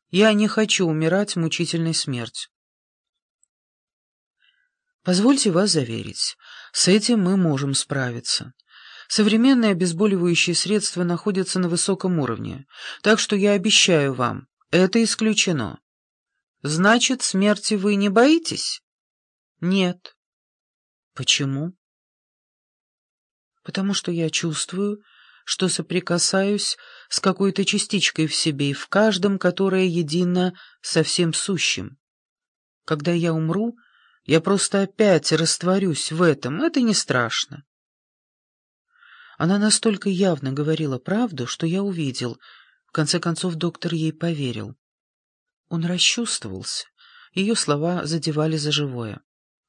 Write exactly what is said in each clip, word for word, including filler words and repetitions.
Я не хочу умирать мучительной смертью. Позвольте вас заверить, с этим мы можем справиться. Современные обезболивающие средства находятся на высоком уровне, так что я обещаю вам, это исключено. Значит, смерти вы не боитесь? Нет. Почему? Потому что я чувствую, что соприкасаюсь с какой-то частичкой в себе и в каждом, которая едина со всем сущим. Когда я умру, я просто опять растворюсь в этом, это не страшно. Она настолько явно говорила правду, что я увидел. В конце концов, доктор ей поверил. Он расчувствовался. Ее слова задевали за живое.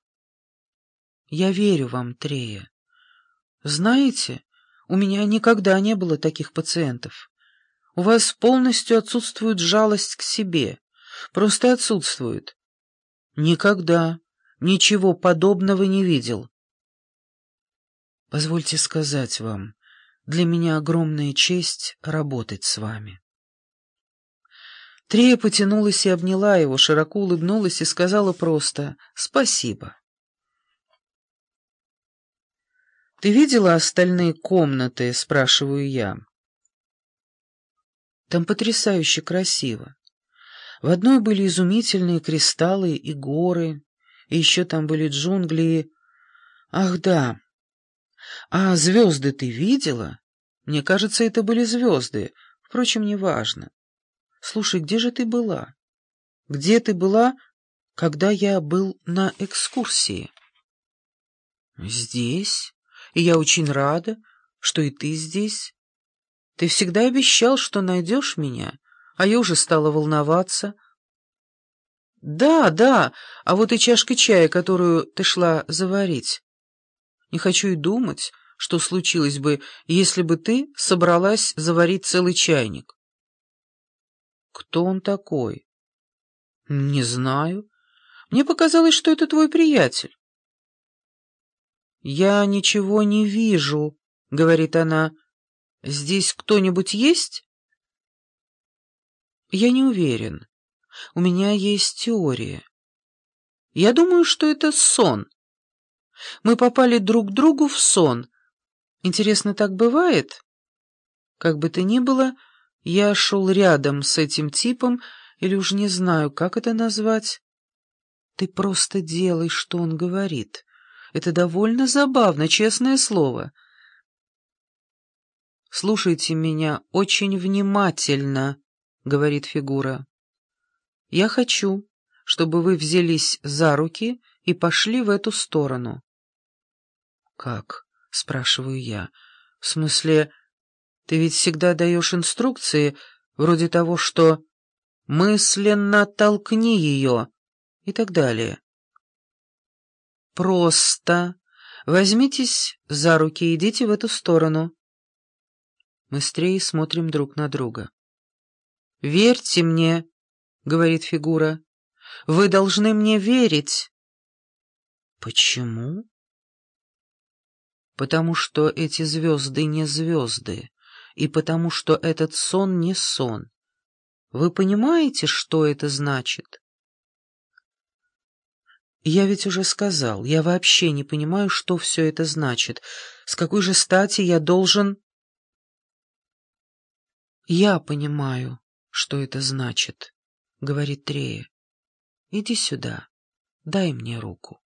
«Я верю вам, Трея. Знаете, у меня никогда не было таких пациентов. У вас полностью отсутствует жалость к себе. Просто отсутствует. Никогда ничего подобного не видел. Позвольте сказать вам, для меня огромная честь работать с вами». Трея потянулась и обняла его, широко улыбнулась и сказала просто «спасибо». «Ты видела остальные комнаты?» — спрашиваю я. Там потрясающе красиво. В одной были изумительные кристаллы и горы, и еще там были джунгли и... Ах, да. А звезды ты видела? Мне кажется, это были звезды. Впрочем, неважно. Слушай, где же ты была? Где ты была, когда я был на экскурсии? Здесь. И я очень рада, что и ты здесь. Ты всегда обещал, что найдешь меня, а я уже стала волноваться. Да, да, а вот и чашка чая, которую ты шла заварить. Не хочу и думать, что случилось бы, если бы ты собралась заварить целый чайник. Кто он такой? Не знаю. Мне показалось, что это твой приятель. Я ничего не вижу, говорит она. Здесь кто-нибудь есть? Я не уверен. У меня есть теория. Я думаю, что это сон. Мы попали друг к другу в сон. Интересно, так бывает? Как бы то ни было, я шел рядом с этим типом, или уж не знаю, как это назвать. Ты просто делай, что он говорит. Это довольно забавно, честное слово. «Слушайте меня очень внимательно», — говорит фигура. «Я хочу, чтобы вы взялись за руки и пошли в эту сторону». «Как?» — спрашиваю я. «В смысле, ты ведь всегда даешь инструкции, вроде того, что «мысленно толкни ее» и так далее». «Просто возьмитесь за руки и идите в эту сторону». Мы с Треей смотрим друг на друга. «Верьте мне», — говорит фигура. «Вы должны мне верить». «Почему?» «Потому что эти звезды не звезды, и потому что этот сон не сон. Вы понимаете, что это значит?» «Я ведь уже сказал, я вообще не понимаю, что все это значит. С какой же стати я должен...» «Я понимаю, что это значит», — говорит Трея. «Иди сюда, дай мне руку».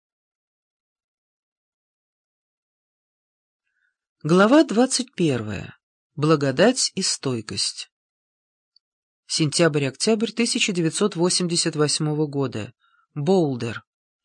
Глава двадцать первая. Благодать и стойкость. Сентябрь-октябрь тысяча девятьсот восемьдесят восьмого года. Боулдер.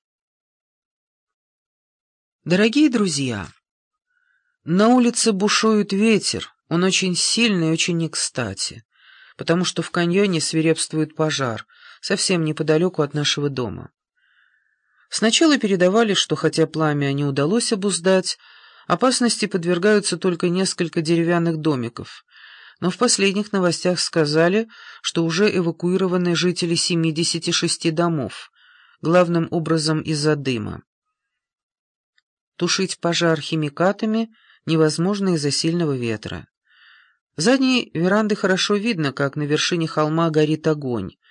Дорогие друзья, на улице бушует ветер, он очень сильный и очень не кстати, потому что в каньоне свирепствует пожар, совсем неподалеку от нашего дома. Сначала передавали, что хотя пламя не удалось обуздать, опасности подвергаются только несколько деревянных домиков, но в последних новостях сказали, что уже эвакуированы жители семидесяти шести домов, главным образом из-за дыма. Тушить пожар химикатами невозможно из-за сильного ветра. С задней веранды хорошо видно, как на вершине холма горит огонь.